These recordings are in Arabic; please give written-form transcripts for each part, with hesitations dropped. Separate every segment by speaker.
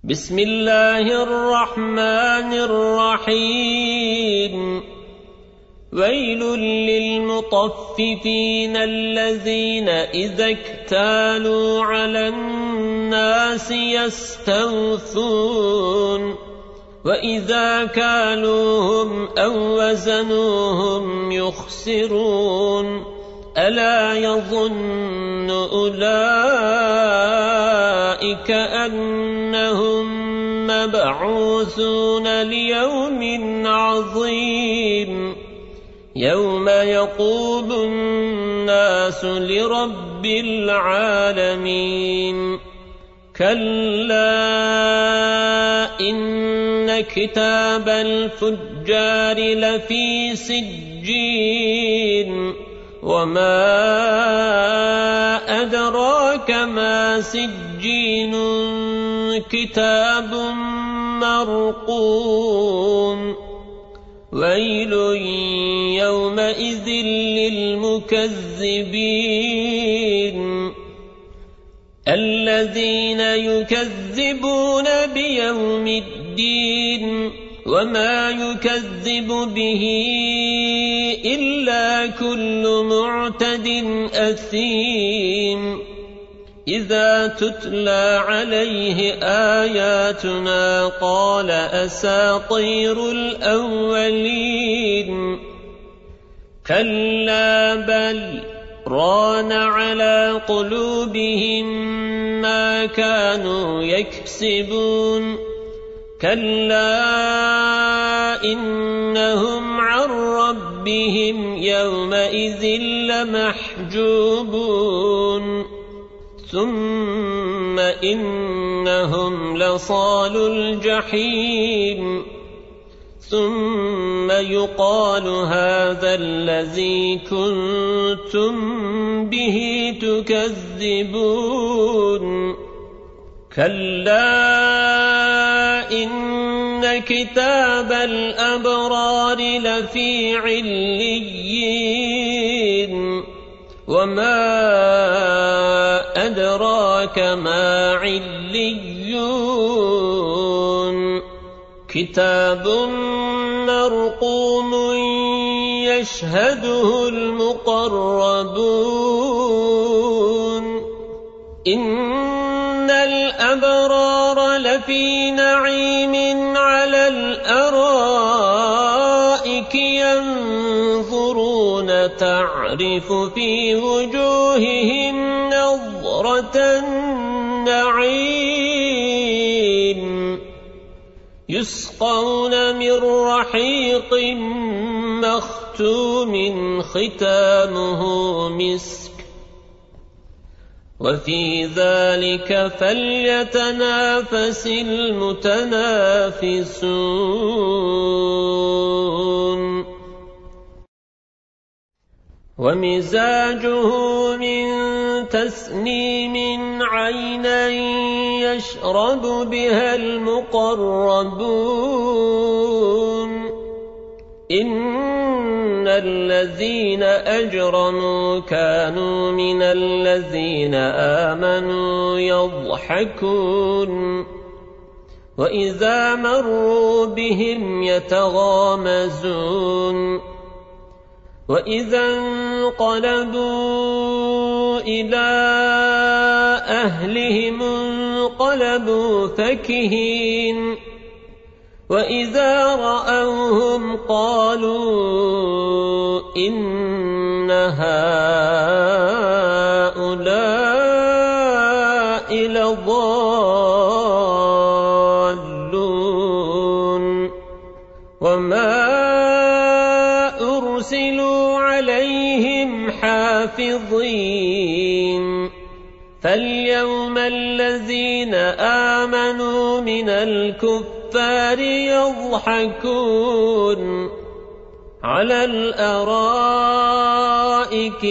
Speaker 1: بسم الله الرحمن الرحيم ويل للمطففين الذين إذا اكتالوا على الناس يستوفون وإذا كالوهم أو وزنوهم يخسرون ألا يظن أولئك أنهم مبعوثون ليوم عظيم يوم يقوم الناس لرب العالمين كلا إن كتاب الفجار لفي سجين وما أدراك ما سجين كتاب مرقوم ويل يومئذ للمكذبين الذين يكذبون بيوم الدين وما يكذب به إلا كل معتد أثيم إذا تتلى عليه آياتنا قال أساطير الأولين كلا بل ران على قلوبهم ما كانوا يكسبون كلا إنهم عن ربهم يومئذ لمحجوبون ثم إنهم لصالوا الجحيم ثم يقال هذا الذي كنتم به تكذبون كلا إن كتاب الأبرار لفي عليين وما أدراك ما عليون كتاب مرقوم يشهده المقربون إن الأبرار لفي نعيم على الأرائك ينظرون تعرف في وجوههم نظرة النعيم يسقون من رحيق مختوم ختامه مسك وفي ذلك فليتنافس المتنافسون ومزاجه من تسنيم عينا يشرب بها المقربون إن الذين أجرموا كانوا من الذين آمنوا يضحكون وإذا مروا بهم يتغامزون وإذا انقلبوا إلى أهلهم انقلبوا فكهين وإذا رأوهم قالوا إن هؤلاء لضالون وما أرسلوا عليهم حافظين فاليوم الذين آمنوا من الكفار يضحكون على الأرائك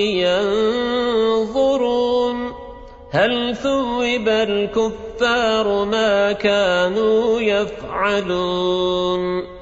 Speaker 1: ينظرون هل ثوب الكفار ما كانوا يفعلون